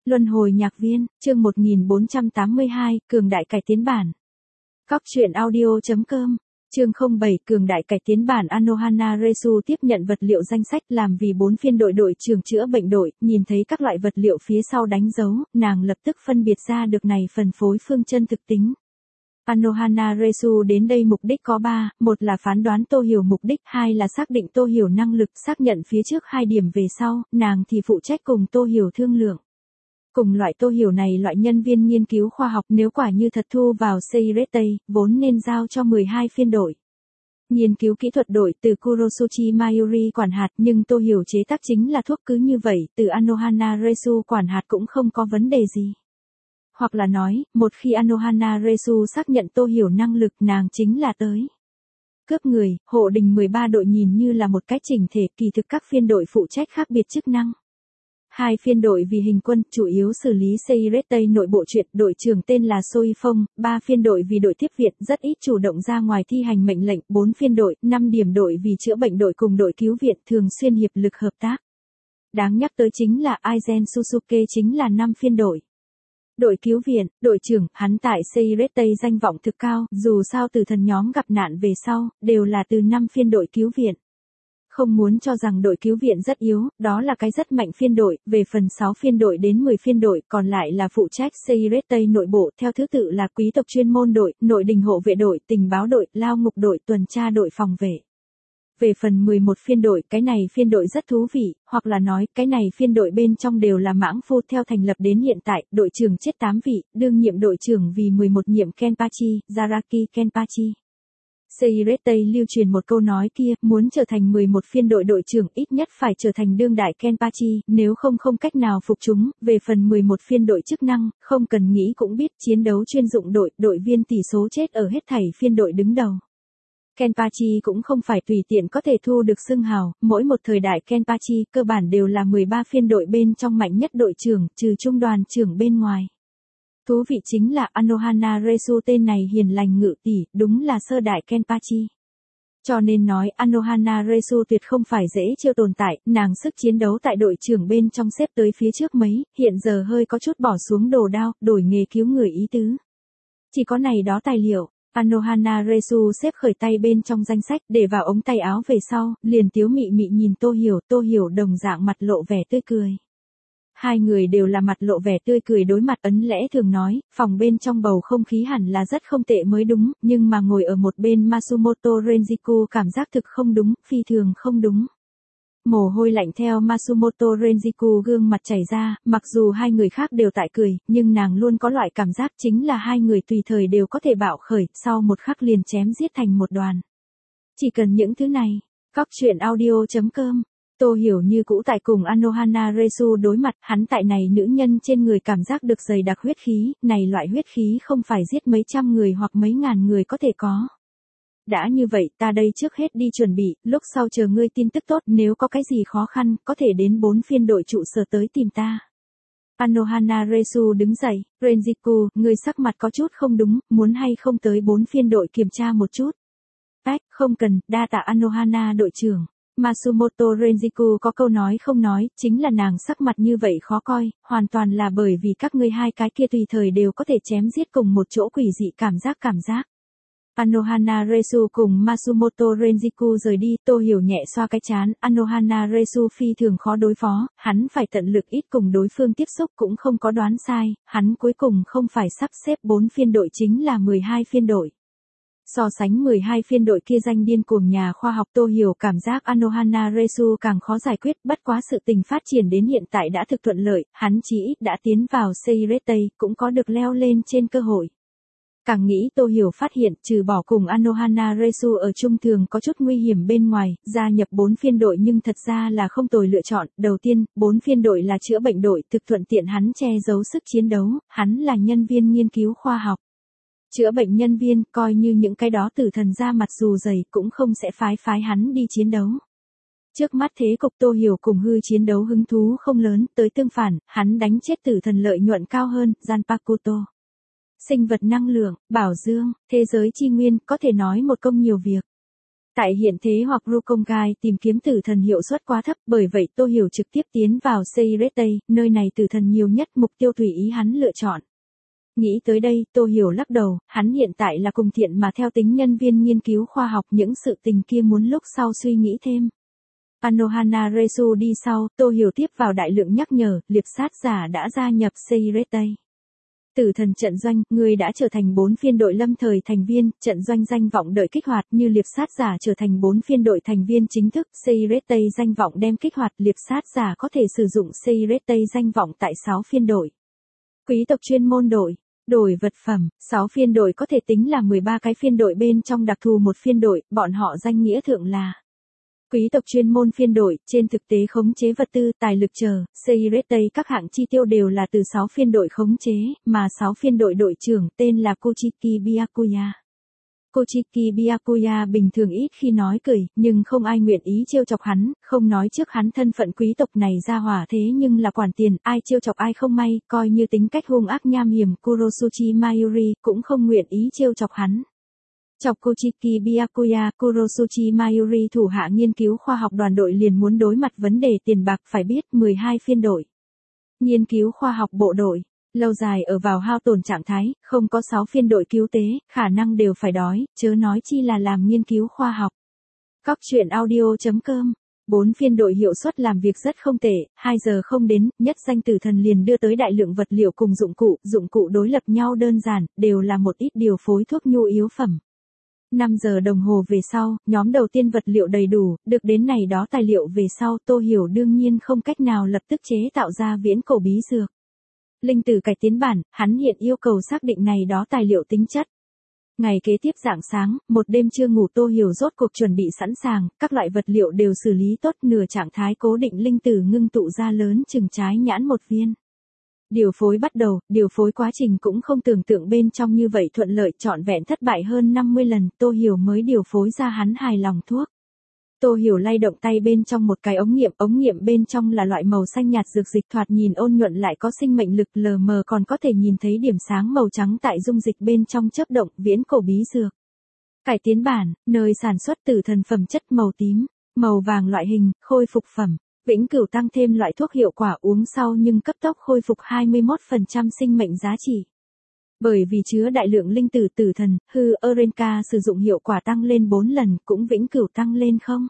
Luân hồi nhạc viên, chương 1482, Cường đại cải tiến bản. Cóc truyện audio.com, chương 07, Cường đại cải tiến bản. Anohana Resu tiếp nhận vật liệu danh sách làm vì 4 phiên đội đội trưởng chữa bệnh đội, nhìn thấy các loại vật liệu phía sau đánh dấu, nàng lập tức phân biệt ra được này phần phối phương chân thực tính. Anohana Resu đến đây mục đích có 3, một là phán đoán Tô Hiểu mục đích, 2 là xác định Tô Hiểu năng lực, xác nhận phía trước 2 điểm về sau, nàng thì phụ trách cùng Tô Hiểu thương lượng. Cùng loại Tô Hiểu này loại nhân viên nghiên cứu khoa học nếu quả như thật thu vào Seirete, vốn nên giao cho 12 phiên đội. Nghiên cứu kỹ thuật đội từ Kurosuchi Mayuri quản hạt, nhưng Tô Hiểu chế tác chính là thuốc cứ như vậy, từ Anohana Resu quản hạt cũng không có vấn đề gì. Hoặc là nói, một khi Anohana Resu xác nhận Tô Hiểu năng lực, nàng chính là tới cướp người. Hộ đình 13 đội nhìn như là một cái chỉnh thể, kỳ thực các phiên đội phụ trách khác biệt chức năng. 2 phiên đội vì hình quân, chủ yếu xử lý Seirete nội bộ chuyện, đội trưởng tên là Soifong, 3 phiên đội vì đội tiếp viện, rất ít chủ động ra ngoài thi hành mệnh lệnh, 4 phiên đội, 5 điểm đội vì chữa bệnh đội cùng đội cứu viện, thường xuyên hiệp lực hợp tác. Đáng nhắc tới chính là Aizen Susuke chính là 5 phiên đội. Đội cứu viện, đội trưởng, hắn tại Seirete danh vọng thực cao, dù sao từ thần nhóm gặp nạn về sau, đều là từ 5 phiên đội cứu viện. Không muốn cho rằng đội cứu viện rất yếu, đó là cái rất mạnh phiên đội, về phần 6 phiên đội đến 10 phiên đội, còn lại là phụ trách Seirete nội bộ, theo thứ tự là quý tộc chuyên môn đội, nội đình hộ vệ đội, tình báo đội, lao ngục đội, tuần tra đội phòng vệ. Về phần 11 phiên đội, cái này phiên đội rất thú vị, hoặc là nói, cái này phiên đội bên trong đều là mãng phu. Theo thành lập đến hiện tại, đội trưởng chết 8 vị, đương nhiệm đội trưởng vì 11 nhiệm Kenpachi, Zaraki Kenpachi. Seirete lưu truyền một câu nói kia, muốn trở thành 11 phiên đội đội trưởng ít nhất phải trở thành đương đại Kenpachi, nếu không cách nào phục chúng. Về phần 11 phiên đội chức năng, không cần nghĩ cũng biết, chiến đấu chuyên dụng đội, đội viên tỷ số chết ở hết thảy phiên đội đứng đầu. Kenpachi cũng không phải tùy tiện có thể thu được xưng hào, mỗi một thời đại Kenpachi cơ bản đều là 13 phiên đội bên trong mạnh nhất đội trưởng, trừ trung đoàn trưởng bên ngoài. Thú vị chính là Anohana Resu tên này hiền lành ngự tỷ, đúng là sơ đại Kenpachi. Cho nên nói Anohana Resu tuyệt không phải dễ chiêu tồn tại, nàng sức chiến đấu tại đội trưởng bên trong xếp tới phía trước mấy, hiện giờ hơi có chút bỏ xuống đồ đao, đổi nghề cứu người ý tứ. Chỉ có này đó tài liệu. Anohana Resu xếp khởi tay bên trong danh sách, để vào ống tay áo về sau, liền tiếu mị mị nhìn Tô Hiểu đồng dạng mặt lộ vẻ tươi cười. 2 người đều là mặt lộ vẻ tươi cười đối mặt, ấn lẽ thường nói, phòng bên trong bầu không khí hẳn là rất không tệ mới đúng, nhưng mà ngồi ở một bên Masumoto Renjiku cảm giác thực không đúng, phi thường không đúng. Mồ hôi lạnh theo Masumoto Renjiku gương mặt chảy ra, mặc dù 2 người khác đều tại cười, nhưng nàng luôn có loại cảm giác chính là 2 người tùy thời đều có thể bạo khởi, sau một khắc liền chém giết thành một đoàn. Chỉ cần những thứ này, cóc truyện audio.com, Tô Hiểu như cũ tại cùng Anohana Resu đối mặt, hắn tại này nữ nhân trên người cảm giác được dày đặc huyết khí, này loại huyết khí không phải giết mấy trăm người hoặc mấy ngàn người có thể có. Đã như vậy, ta đây trước hết đi chuẩn bị, lúc sau chờ ngươi tin tức tốt, nếu có cái gì khó khăn, có thể đến 4 phiên đội trụ sở tới tìm ta. Anohana Resu đứng dậy, Renjiku, ngươi sắc mặt có chút không đúng, muốn hay không tới 4 phiên đội kiểm tra một chút. Không cần, đa tạ Anohana đội trưởng. Masumoto Renjiku có câu nói không nói, chính là nàng sắc mặt như vậy khó coi, hoàn toàn là bởi vì các ngươi 2 cái kia tùy thời đều có thể chém giết cùng một chỗ quỷ dị cảm giác. Anohana Resu cùng Masumoto Renjiku rời đi, Tô Hiểu nhẹ xoa cái trán, Anohana Resu phi thường khó đối phó, hắn phải tận lực ít cùng đối phương tiếp xúc, cũng không có đoán sai, hắn cuối cùng không phải sắp xếp 4 phiên đội chính là 12 phiên đội. So sánh 12 phiên đội kia danh điên cuồng nhà khoa học, Tô Hiểu cảm giác Anohana Resu càng khó giải quyết, bất quá sự tình phát triển đến hiện tại đã thực thuận lợi, hắn chí ít đã tiến vào Seirete, cũng có được leo lên trên cơ hội. Càng nghĩ Tô Hiểu phát hiện, trừ bỏ cùng Anohana Resu ở chung thường có chút nguy hiểm bên ngoài, gia nhập 4 phiên đội nhưng thật ra là không tồi lựa chọn. Đầu tiên, 4 phiên đội là chữa bệnh đội, thực thuận tiện hắn che giấu sức chiến đấu, hắn là nhân viên nghiên cứu khoa học. Chữa bệnh nhân viên, coi như những cái đó tử thần ra mặt dù dày, cũng không sẽ phái hắn đi chiến đấu. Trước mắt thế cục Tô Hiểu cùng hư chiến đấu hứng thú không lớn, tới tương phản, hắn đánh chết tử thần lợi nhuận cao hơn, Zanpakuto. Sinh vật năng lượng, bảo dương, thế giới chi nguyên, có thể nói một công nhiều việc. Tại hiện thế hoặc Rukongai tìm kiếm tử thần hiệu suất quá thấp, bởi vậy Tô Hiểu trực tiếp tiến vào Seiretei, nơi này tử thần nhiều nhất, mục tiêu tùy ý hắn lựa chọn. Nghĩ tới đây, Tô Hiểu lắc đầu, hắn hiện tại là cùng thiện mà theo tính nhân viên nghiên cứu khoa học, những sự tình kia muốn lúc sau suy nghĩ thêm. Anohana Resu đi sau, Tô Hiểu tiếp vào đại lượng nhắc nhở, liệp sát giả đã gia nhập Seiretei. Tử thần trận doanh, người đã trở thành 4 phiên đội lâm thời thành viên, trận doanh danh vọng đợi kích hoạt, như liệp sát giả trở thành 4 phiên đội thành viên chính thức, Seiretei danh vọng đem kích hoạt, liệp sát giả có thể sử dụng Seiretei danh vọng tại 6 phiên đội. Quý tộc chuyên môn đội, đổi vật phẩm, 6 phiên đội có thể tính là 13 cái phiên đội bên trong đặc thù một phiên đội, bọn họ danh nghĩa thượng là quý tộc chuyên môn phiên đội, trên thực tế khống chế vật tư, tài lực chờ, Seiretei các hạng chi tiêu đều là từ 6 phiên đội khống chế, mà 6 phiên đội đội trưởng tên là Kochiki Byakuya. Kochiki Byakuya bình thường ít khi nói cười, nhưng không ai nguyện ý trêu chọc hắn, không nói trước hắn thân phận quý tộc này ra hỏa thế nhưng là quản tiền, ai trêu chọc ai không may, coi như tính cách hung ác nham hiểm Kurosuchi Mayuri cũng không nguyện ý trêu chọc hắn. Chọc Kochiki Byakuya, Kurosuchi Mayuri thủ hạ nghiên cứu khoa học đoàn đội liền muốn đối mặt vấn đề tiền bạc, phải biết 12 phiên đội. Nghiên cứu khoa học bộ đội, lâu dài ở vào hao tổn trạng thái, không có 6 phiên đội cứu tế, khả năng đều phải đói, chớ nói chi là làm nghiên cứu khoa học. Cóc truyện audio.com 4 phiên đội hiệu suất làm việc rất không tệ, 2 giờ không đến, nhất danh tử thần liền đưa tới đại lượng vật liệu cùng dụng cụ đối lập nhau đơn giản, đều là một ít điều phối thuốc nhu yếu phẩm. 5 giờ đồng hồ về sau, nhóm đầu tiên vật liệu đầy đủ, được đến này đó tài liệu về sau, Tô Hiểu đương nhiên không cách nào lập tức chế tạo ra viễn cổ bí dược. Linh tử cải tiến bản, hắn hiện yêu cầu xác định này đó tài liệu tính chất. Ngày kế tiếp rạng sáng, một đêm chưa ngủ Tô Hiểu rốt cuộc chuẩn bị sẵn sàng, các loại vật liệu đều xử lý tốt, nửa trạng thái cố định linh tử ngưng tụ ra lớn chừng trái nhãn một viên. Điều phối bắt đầu, điều phối quá trình cũng không tưởng tượng bên trong như vậy thuận lợi, trọn vẹn thất bại hơn 50 lần, Tô Hiểu mới điều phối ra hắn hài lòng thuốc. Tô Hiểu lay động tay bên trong một cái ống nghiệm bên trong là loại màu xanh nhạt dược dịch, thoạt nhìn ôn nhuận lại có sinh mệnh lực, lờ mờ còn có thể nhìn thấy điểm sáng màu trắng tại dung dịch bên trong chớp động, viễn cổ bí dược. Cải tiến bản, nơi sản xuất tử thần phẩm chất màu tím, màu vàng loại hình, khôi phục phẩm. Vĩnh cửu tăng thêm loại thuốc hiệu quả uống sau nhưng cấp tốc khôi phục 21% sinh mệnh giá trị. Bởi vì chứa đại lượng linh tử tử thần, hư Orenka sử dụng hiệu quả tăng lên 4 lần, cũng vĩnh cửu tăng lên không.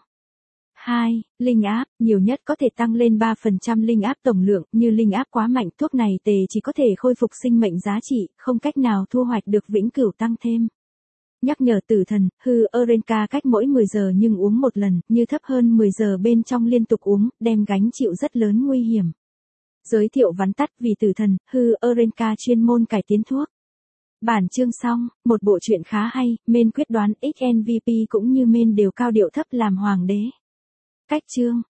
2. Linh áp, nhiều nhất có thể tăng lên 3% linh áp tổng lượng, như linh áp quá mạnh, thuốc này tề chỉ có thể khôi phục sinh mệnh giá trị, không cách nào thu hoạch được vĩnh cửu tăng thêm. Nhắc nhở tử thần, hư Orenka cách mỗi 10 giờ nhưng uống một lần, như thấp hơn 10 giờ bên trong liên tục uống, đem gánh chịu rất lớn nguy hiểm. Giới thiệu vắn tắt vì tử thần, hư Orenka chuyên môn cải tiến thuốc. Bản chương xong, một bộ truyện khá hay, main quyết đoán XNVP cũng như main đều cao điệu thấp làm hoàng đế. Cách chương.